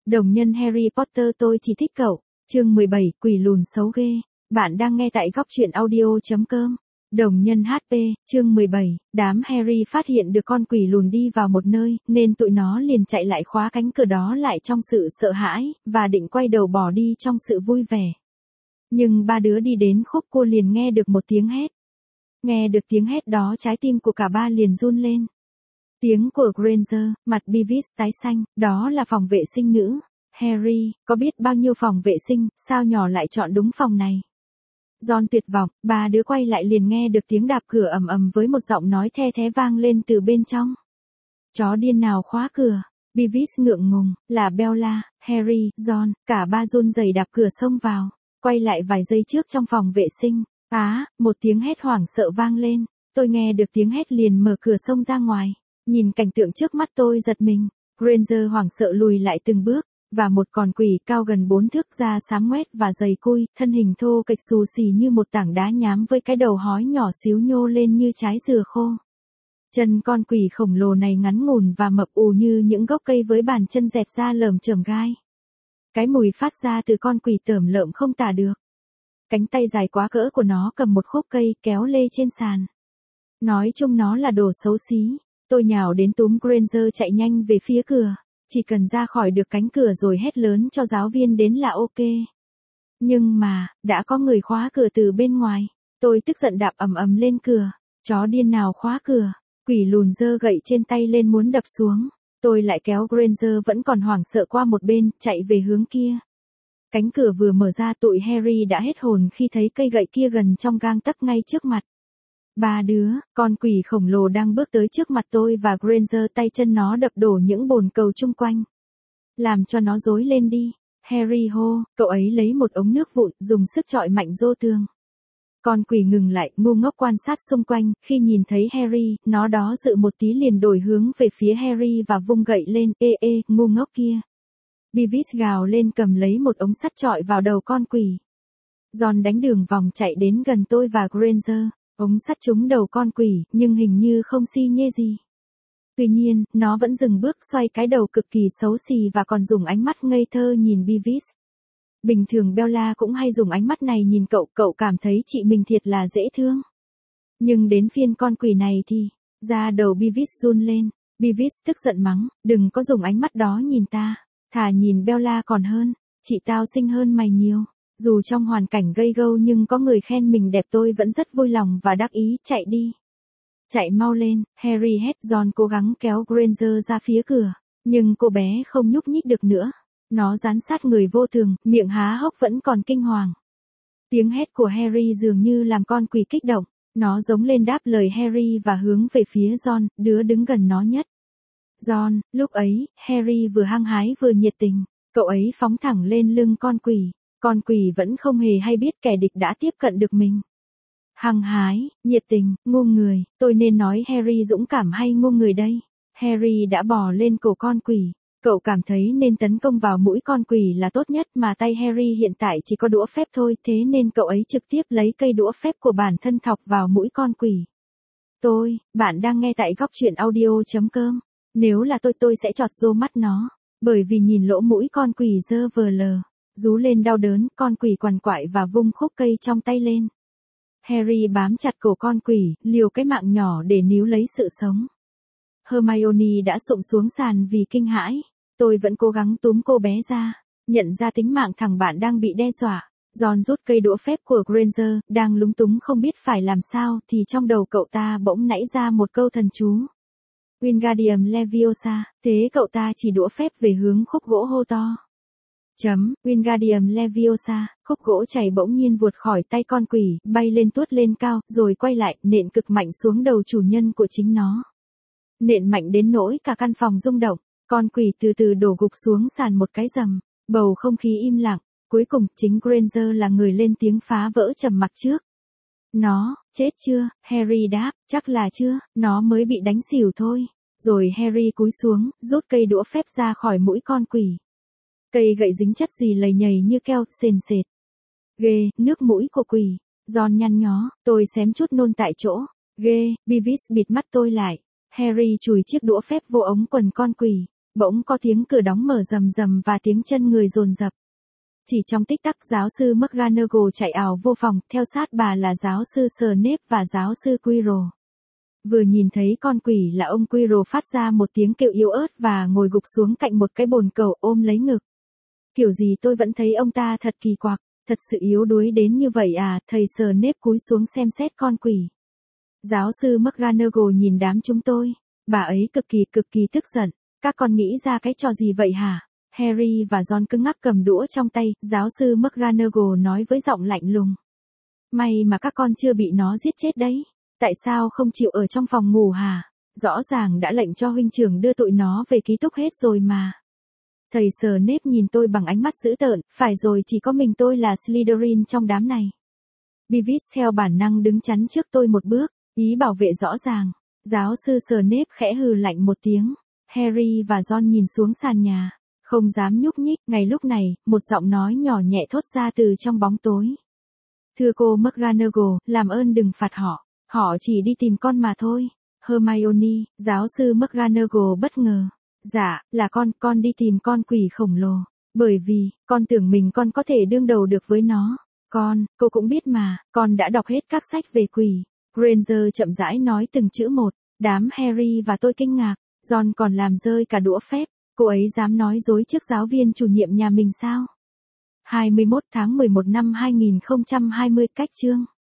Đồng nhân Harry Potter tôi chỉ thích cậu. Chương 17, quỷ lùn xấu ghê. Bạn đang nghe tại góc truyện audio.com. Đồng nhân HP, chương 17, đám Harry phát hiện được con quỷ lùn đi vào một nơi, nên tụi nó liền chạy lại khóa cánh cửa đó lại trong sự sợ hãi, và định quay đầu bỏ đi trong sự vui vẻ. Nhưng ba đứa đi đến khúc cua liền nghe được một tiếng hét. Nghe được tiếng hét đó trái tim của cả ba liền run lên. Tiếng của Granger, mặt Beavis tái xanh, đó là phòng vệ sinh nữ. Harry, có biết bao nhiêu phòng vệ sinh, sao nhỏ lại chọn đúng phòng này? Ron tuyệt vọng, ba đứa quay lại liền nghe được tiếng đạp cửa ầm ầm với một giọng nói the thé vang lên từ bên trong. Chó điên nào khóa cửa? Beavis ngượng ngùng, là Bella, Harry, Ron, cả ba run rẩy đạp cửa xông vào. Quay lại vài giây trước trong phòng vệ sinh. Một tiếng hét hoảng sợ vang lên. Tôi nghe được tiếng hét liền mở cửa xông ra ngoài. Nhìn cảnh tượng trước mắt tôi giật mình. Granger hoảng sợ lùi lại từng bước. Và một con quỷ cao gần 4 thước, da xám ngoét và dày cui, thân hình thô kệch xù xì như một tảng đá nhám với cái đầu hói nhỏ xíu nhô lên như trái dừa khô. Chân con quỷ khổng lồ này ngắn ngủn và mập ù như những gốc cây với bàn chân dẹt ra lởm chởm gai. Cái mùi phát ra từ con quỷ tởm lợm không tả được. Cánh tay dài quá cỡ của nó cầm một khúc cây kéo lê trên sàn. Nói chung nó là đồ xấu xí. Tôi nhào đến túm Granger chạy nhanh về phía cửa. Chỉ cần ra khỏi được cánh cửa rồi hét lớn cho giáo viên đến là ok. Nhưng mà, đã có người khóa cửa từ bên ngoài. Tôi tức giận đạp ầm ầm lên cửa. Chó điên nào khóa cửa? Quỷ lùn giơ gậy trên tay lên muốn đập xuống. Tôi lại kéo Granger vẫn còn hoảng sợ qua một bên, chạy về hướng kia. Cánh cửa vừa mở ra tụi Harry đã hết hồn khi thấy cây gậy kia gần trong gang tấc ngay trước mặt. Ba đứa, con quỷ khổng lồ đang bước tới trước mặt tôi và Granger, tay chân nó đập đổ những bồn cầu chung quanh. Làm cho nó rối lên đi. Harry hô, cậu ấy lấy một ống nước vụn, dùng sức chọi mạnh vô tường. Con quỷ ngừng lại, ngu ngốc quan sát xung quanh, khi nhìn thấy Harry, nó đó dự một tí liền đổi hướng về phía Harry và vung gậy lên, ngu ngốc kia. Beavis gào lên cầm lấy một ống sắt chọi vào đầu con quỷ. Ron đánh đường vòng chạy đến gần tôi và Granger. Ống sắt trúng đầu con quỷ, nhưng hình như không xi nhê gì. Tuy nhiên, nó vẫn dừng bước xoay cái đầu cực kỳ xấu xì và còn dùng ánh mắt ngây thơ nhìn Beavis. Bình thường Bella cũng hay dùng ánh mắt này nhìn cậu cảm thấy chị mình thiệt là dễ thương. Nhưng đến phiên con quỷ này thì, da đầu Beavis run lên. Beavis tức giận mắng, đừng có dùng ánh mắt đó nhìn ta, thà nhìn Bella còn hơn, chị tao xinh hơn mày nhiều. Dù trong hoàn cảnh gây gâu nhưng có người khen mình đẹp tôi vẫn rất vui lòng và đắc ý, chạy đi. Chạy mau lên, Harry hét. Ron cố gắng kéo Granger ra phía cửa, nhưng cô bé không nhúc nhích được nữa. Nó dán sát người vô thường, miệng há hốc vẫn còn kinh hoàng. Tiếng hét của Harry dường như làm con quỷ kích động. Nó giống lên đáp lời Harry và hướng về phía Ron, đứa đứng gần nó nhất. Ron, lúc ấy, Harry vừa hăng hái vừa nhiệt tình. Cậu ấy phóng thẳng lên lưng con quỷ. Con quỷ vẫn không hề hay biết kẻ địch đã tiếp cận được mình. Hăng hái, nhiệt tình, ngu người, tôi nên nói Harry dũng cảm hay ngu người đây? Harry đã bò lên cổ con quỷ. Cậu cảm thấy nên tấn công vào mũi con quỷ là tốt nhất, mà tay Harry hiện tại chỉ có đũa phép thôi, thế nên cậu ấy trực tiếp lấy cây đũa phép của bản thân thọc vào mũi con quỷ. Bạn đang nghe tại góc truyện audio.com. Nếu là tôi sẽ chọt rô mắt nó, bởi vì nhìn lỗ mũi con quỷ dơ vờ lờ. Rú lên đau đớn, con quỷ quằn quại và vung khúc cây trong tay lên. Harry bám chặt cổ con quỷ, liều cái mạng nhỏ để níu lấy sự sống. Hermione đã sụp xuống sàn vì kinh hãi. Tôi vẫn cố gắng túm cô bé ra. Nhận ra tính mạng thằng bạn đang bị đe dọa. Ron rút cây đũa phép của Granger, đang lúng túng không biết phải làm sao, thì trong đầu cậu ta bỗng nảy ra một câu thần chú. Wingardium Leviosa, thế cậu ta chỉ đũa phép về hướng khúc gỗ hô to. Wingardium Leviosa, khúc gỗ chảy bỗng nhiên vụt khỏi tay con quỷ, bay lên tuốt lên cao, rồi quay lại, nện cực mạnh xuống đầu chủ nhân của chính nó. Nện mạnh đến nỗi cả căn phòng rung động, con quỷ từ từ đổ gục xuống sàn một cái rầm, bầu không khí im lặng, cuối cùng chính Granger là người lên tiếng phá vỡ trầm mặc trước. Nó, chết chưa? Harry đáp, chắc là chưa, nó mới bị đánh xỉu thôi. Rồi Harry cúi xuống, rút cây đũa phép ra khỏi mũi con quỷ. Cây gậy dính chất gì lầy nhầy như keo, sền sệt. Ghê, nước mũi của quỷ. Ron nhăn nhó, tôi xém chút nôn tại chỗ. Ghê, Beavis bịt mắt tôi lại. Harry chùi chiếc đũa phép vô ống quần con quỷ. Bỗng có tiếng cửa đóng mở rầm rầm và tiếng chân người dồn dập. Chỉ trong tích tắc giáo sư McGonagall chạy ảo vô phòng, theo sát bà là giáo sư Snape và giáo sư Quirrell. Vừa nhìn thấy con quỷ là ông Quirrell phát ra một tiếng kêu yếu ớt và ngồi gục xuống cạnh một cái bồn cầu ôm lấy ngực. Kiểu gì tôi vẫn thấy ông ta thật kỳ quặc, thật sự yếu đuối đến như vậy à, thầy Snape cúi xuống xem xét con quỷ. Giáo sư McGonagall nhìn đám chúng tôi, bà ấy cực kỳ tức giận, các con nghĩ ra cái trò gì vậy hả? Harry và Ron cứng ngắc cầm đũa trong tay, giáo sư McGonagall nói với giọng lạnh lùng. May mà các con chưa bị nó giết chết đấy, tại sao không chịu ở trong phòng ngủ hả? Rõ ràng đã lệnh cho huynh trưởng đưa tụi nó về ký túc hết rồi mà. Thầy Snape nhìn tôi bằng ánh mắt dữ tợn, phải rồi chỉ có mình tôi là Slytherin trong đám này. Beavis theo bản năng đứng chắn trước tôi một bước, ý bảo vệ rõ ràng. Giáo sư Snape khẽ hừ lạnh một tiếng. Harry và Ron nhìn xuống sàn nhà, không dám nhúc nhích. Ngay lúc này, một giọng nói nhỏ nhẹ thốt ra từ trong bóng tối. Thưa cô McGonagall, làm ơn đừng phạt họ. Họ chỉ đi tìm con mà thôi. Hermione, giáo sư McGonagall bất ngờ. Dạ, là con đi tìm con quỷ khổng lồ. Bởi vì, con tưởng mình con có thể đương đầu được với nó. Cô cũng biết mà, con đã đọc hết các sách về quỷ. Granger chậm rãi nói từng chữ một. Đám Harry và tôi kinh ngạc. Ron còn làm rơi cả đũa phép. Cô ấy dám nói dối trước giáo viên chủ nhiệm nhà mình sao? 21 tháng 11 năm 2020 cách chương.